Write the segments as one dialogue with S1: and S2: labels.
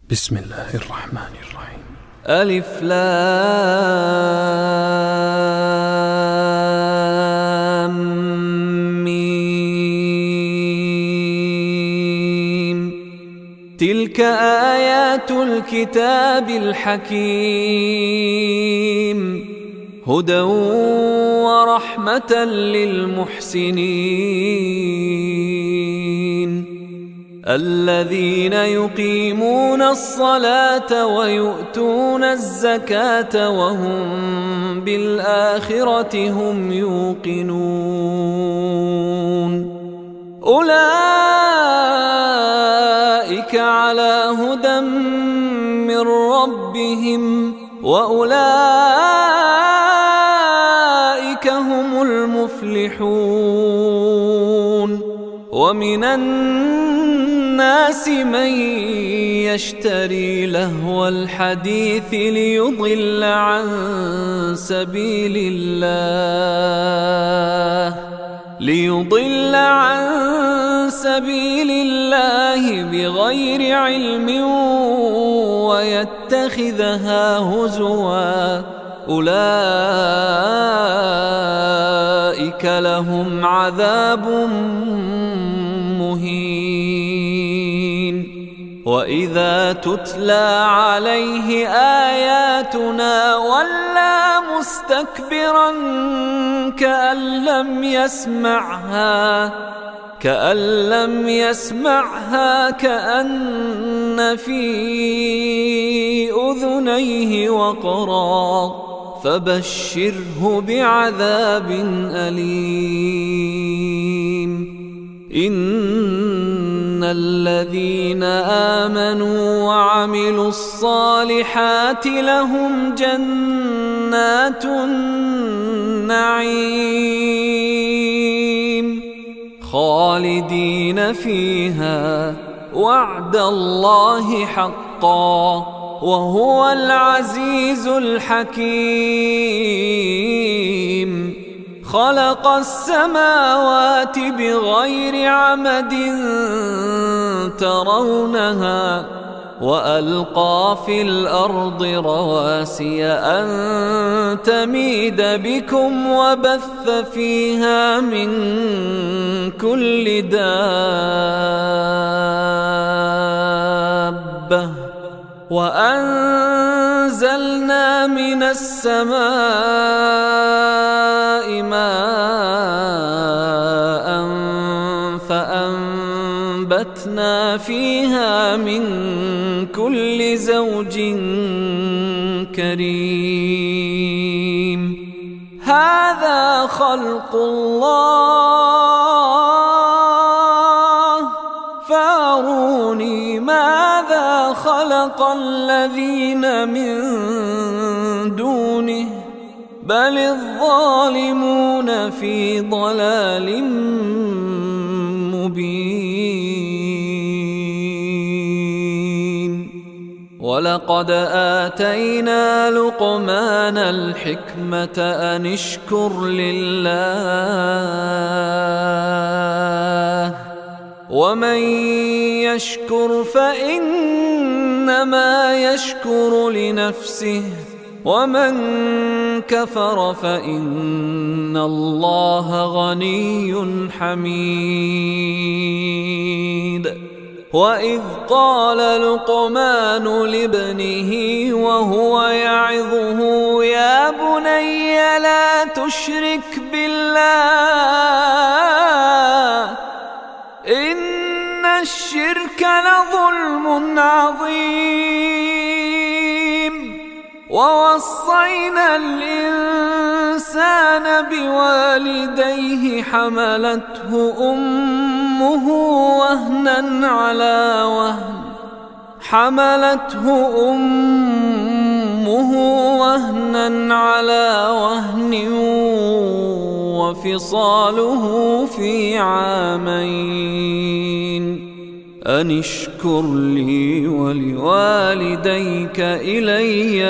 S1: بسم الله الرحمن الرحيم.
S2: ألف لام ميم. تلك آيات الكتاب الحكيم، هدى ورحمة للمحسنين الذين يقيمون الصلاة ويؤتون الزكاة وهم بالآخرة هم يوقنون. أولئك على هدى من ربهم وأولئك هم المفلحون. ومن الناس من يشتري لهو الحديث ليضل عن سبيل الله بغير علم ويتخذها هزوا. أولئك لهم عذاب مهين. وإذا تتلى عليه آياتنا ولى مستكبرا كأن لم يسمعها كأن في أذنيه وقرا. فبشره بعذاب أليم. إن الذين آمنوا وعملوا الصالحات لهم جنات النعيم خالدين فيها، وعد الله حقا وهو العزيز الحكيم. خلق السماوات بغير عمد ترونها وألقى في الأرض رواسي أن تميد بكم وبث فيها من كل دابة وأنزلنا من السماء ماء فأنبتنا فيها من كل زوج كريم. هذا خلق الله فاروني ماذا خلق الذين من دونه بل الظالمون في ضلال مبين. ولقد آتينا لقمان الحكمة أن اشكر لله ومن يشكر فإنما يشكر لنفسه ومن كفر فإن الله غني حميد. وإذ قال لقمان لابنه وهو يعظه يا بني لا تشرك بالله إن الشرك لظلم عظيم. ووصينا الإنسان بوالديه حملته أمه وهنا على وهن وفصاله في عامين أن اشكر لي ولوالديك إلي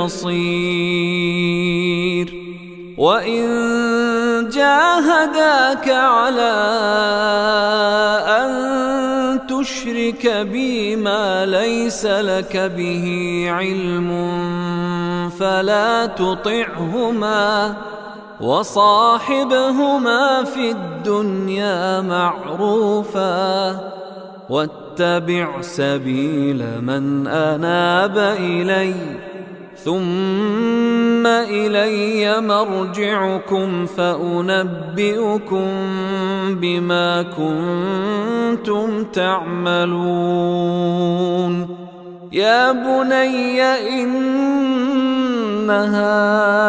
S2: المصير. وإن جاهداك على أن تشرك بي ما ليس لك به علم فلا تطعهما وصاحبهما في الدنيا معروفا واتبع سبيل من أناب إلي ثم إلي مرجعكم فأنبئكم بما كنتم تعملون يا بني إنها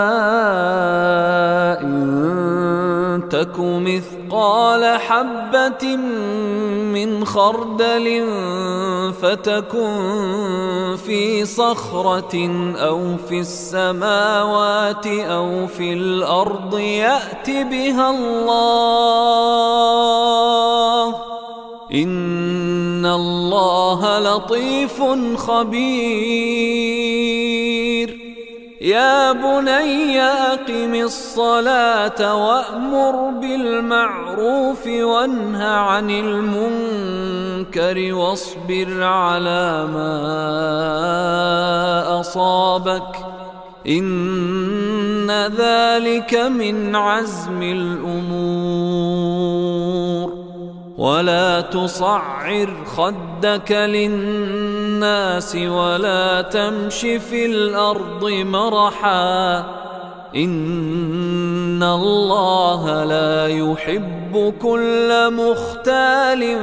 S2: إن تك مثقال حبة من خردل فتكن في صخرة أو في السماوات أو في الأرض يأت بها الله إن الله لطيف خبير يا بني أقم الصلاة وأمر بالمعروف وانه عن المنكر واصبر على ما أصابك إن ذلك من عزم الأمور ولا تصعر خدك للناس ولا تمش في الأرض مرحا إن الله لا يحب كل مختال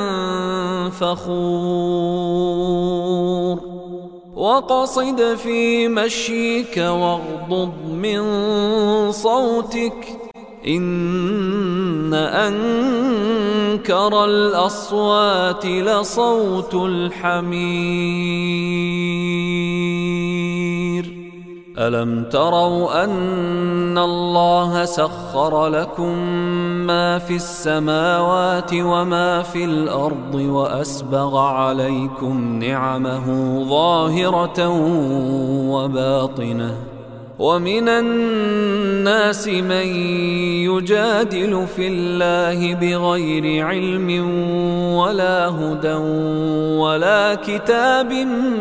S2: فخور وقصد في مشيك واغضض من صوتك إن أنكر الأصوات لصوت الحمير ألم تروا أن الله سخر لكم ما في السماوات وما في الأرض وأسبغ عليكم نعمه ظاهرة وباطنة ومن الناس من يجادل في الله بغير علم ولا هدى ولا كتاب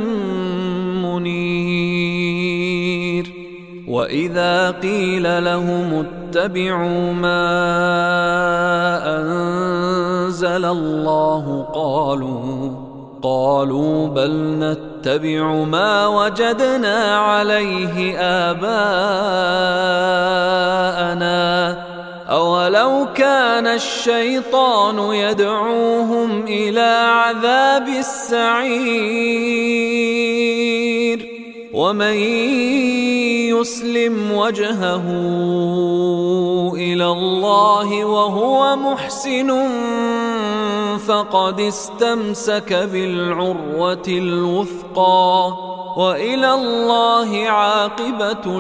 S2: منير وإذا قيل لهم اتبعوا ما أنزل الله قالوا بل نتبع ما وجدنا عليه آباءنا أولو كان الشيطان يدعوهم إلى عذاب السعير ومن يسلم وجهه إلى الله وهو محسن فقد استمسك بالعروة الوثقى وإلى الله عاقبة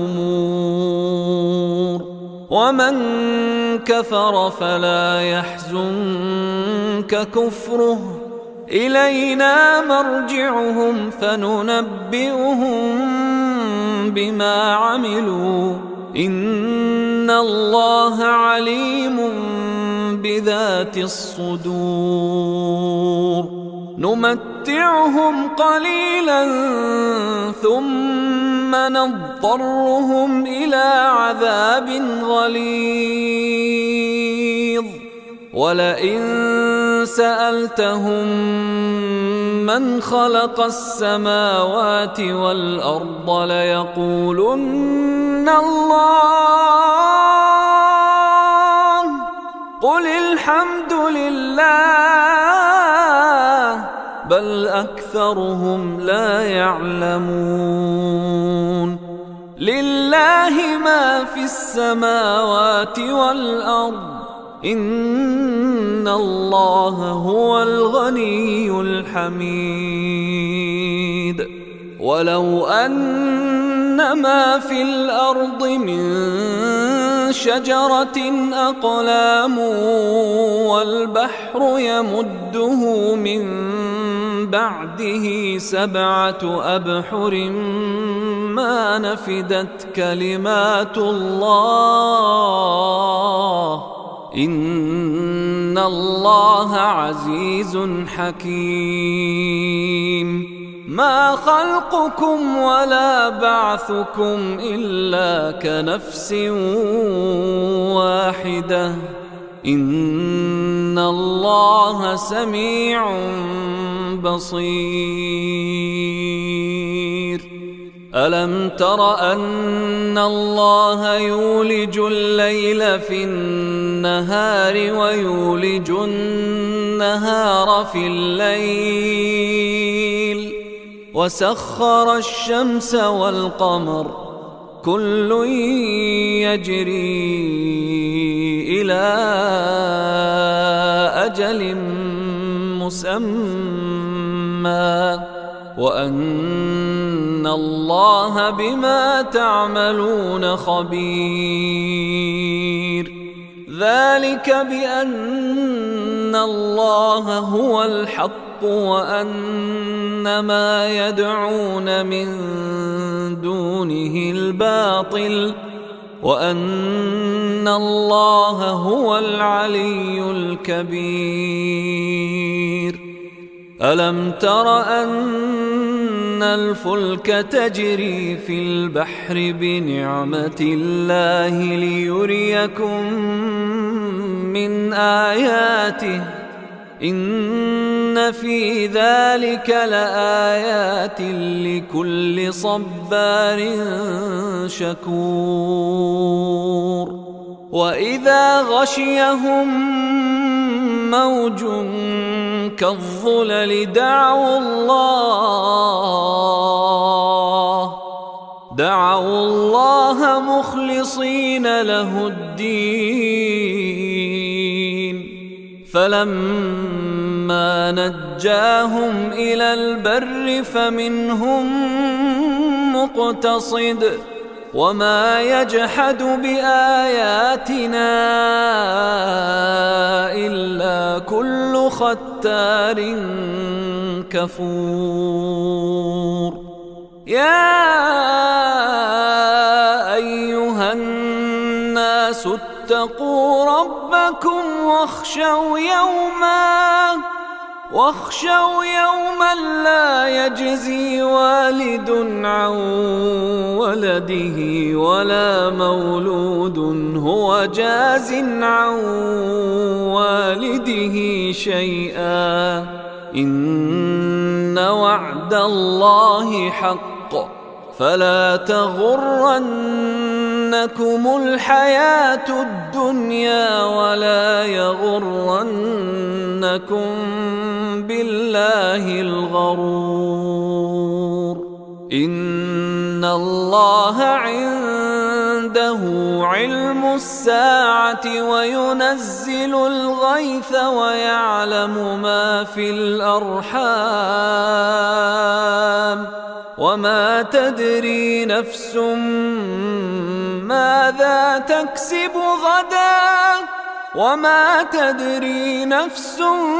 S2: الأمور ومن كفر فلا يحزنك كفره إلينا مرجعهم فننبئهم بما عملوا إن الله عليم بذات الصدور نمتعهم قليلا ثم نضطرهم إلى عذاب غليظ ولئن سألتهم من خلق السماوات والأرض ليقولن الله قل الحمد لله بل أكثرهم لا يعلمون لله ما في السماوات والأرض إن الله هو الغني الحميد ولو أن ما في الأرض من شجرة أقلام والبحر يمده من بعده 7 أبحر ما نفدت كلمات الله إن إن الله عزيز حكيم ما خلقكم ولا بعثكم إلا كنفس واحدة إن الله سميع بصير ألم تر أن الله يولج الليل في النهار ويولج النهار في الليل وسخر الشمس والقمر كل يجري إلى أجل مسمى وأن الله بما تعملون خبير ذلك بأن الله هو الحق وأن ما يدعون من دونه الباطل وأن الله هو العلي الكبير ألم تر أن الفلك تجري في البحر بنعمة الله ليريكم من آياته إن في ذلك لآيات لكل صبار شكور وإذا غشيهم موج كالظلل دعوا الله مخلصين له الدين فلما نجاهم إلى البر فمنهم مقتصد وما يجحد بآياتنا إلا كل ختار كفور يا أيها الناس اتقوا ربكم واخشوا يوما لا يجزي والد عن ولده ولا مولود هو جاز عن والده شيئا إن وعد الله حق فلا تغرنكم الحياة الدنيا ولا يغرنكم بالله الغرور إن الله عنده علم الساعة وينزل الغيث ويعلم ما في الأرحام وما تدري نفس ماذا تكسب غدا وما تدري نفس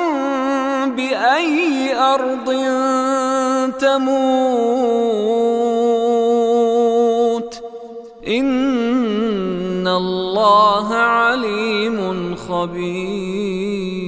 S2: بأي أرض تموت إن الله عليم خبير.